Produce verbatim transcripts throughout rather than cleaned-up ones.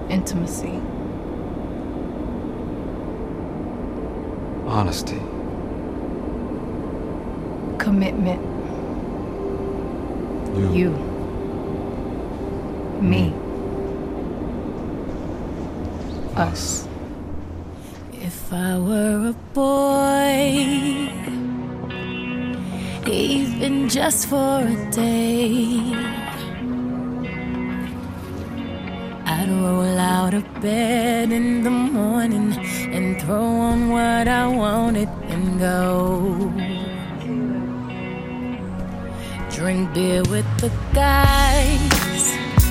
Intimacy. Honesty. Commitment. You. You. Me. Us. If I were a boy, even just for a day, I'd roll out of bed in the morning and throw on what I wanted and go. Drink beer with the guys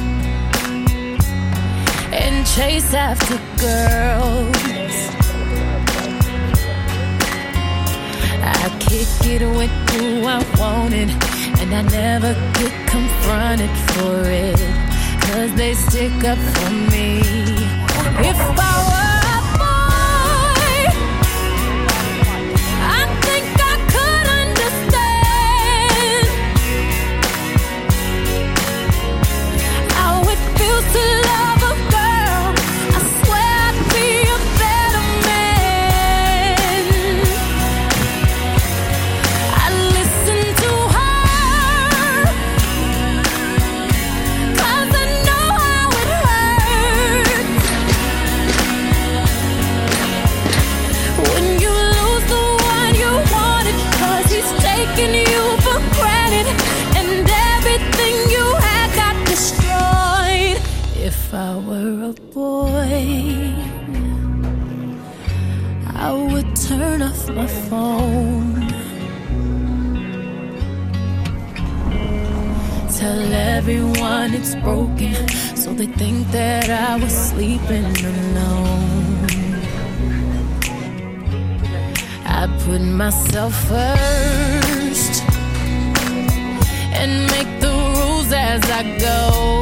and chase after girls. I kick it with who I wanted, and I never get confronted for it, 'cause they stick up for me. If I were a boy, I think I could understand how it feels to love a girl. I swear I'd be a better man. I listen to her, 'cause I know how it hurts when you lose the one you wanted, 'cause he's taking you for granted and everything you had got destroyed. If I were a boy, I would turn off my phone, tell everyone it's broken, so they think that I was sleeping alone. I put myself first and make the rules as I go,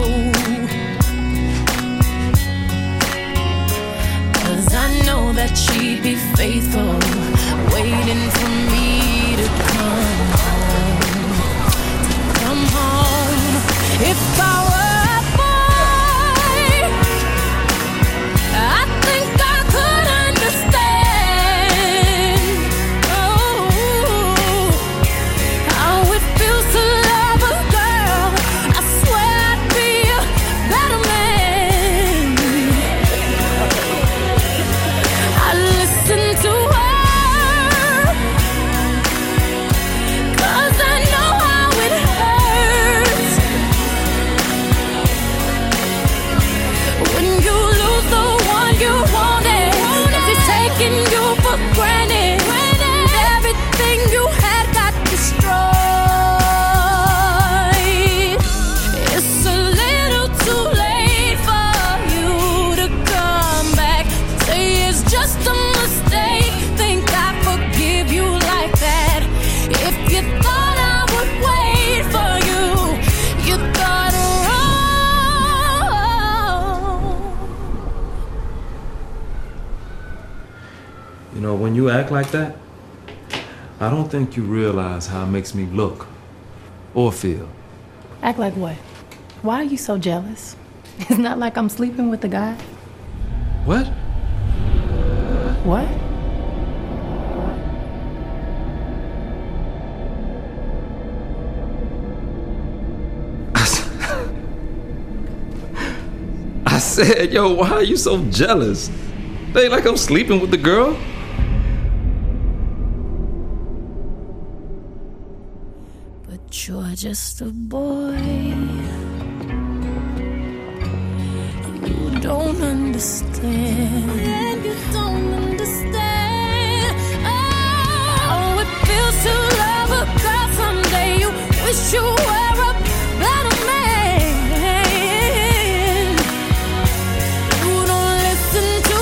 'cause I know that she'd be faithful, waiting for me to come home, to come home. If I were a boy, I think I could understand, oh, how it feels to love a girl. I swear I'd be a better man. I listen to her, 'cause I know how it hurts when you lose the one you wanted, 'cause he's taking you for granted and everything you had got destroyed. It's a little too late for you to come back, say it's just a mistake, think I forgive you like that. If you thought I would wait for you, you thought wrong. You know, when you act like that, I don't think you realize how it makes me look or feel. Act like what? Why are you so jealous? It's not like I'm sleeping with the guy. What? What? I s- I said, yo, why are you so jealous? It ain't like I'm sleeping with the girl. But you're just a boy. You don't understand. You don't understand. Oh, how it feels to love a girl someday. You wish you were a better man. You don't listen to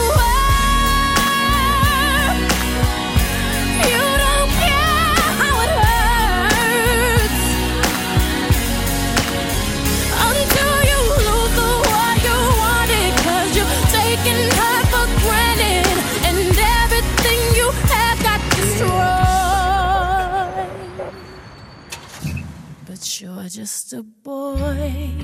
her. You don't care how it hurts until you lose the one you wanted, 'cause you're taking her for granted and everything you had got destroyed. But you're just a boy.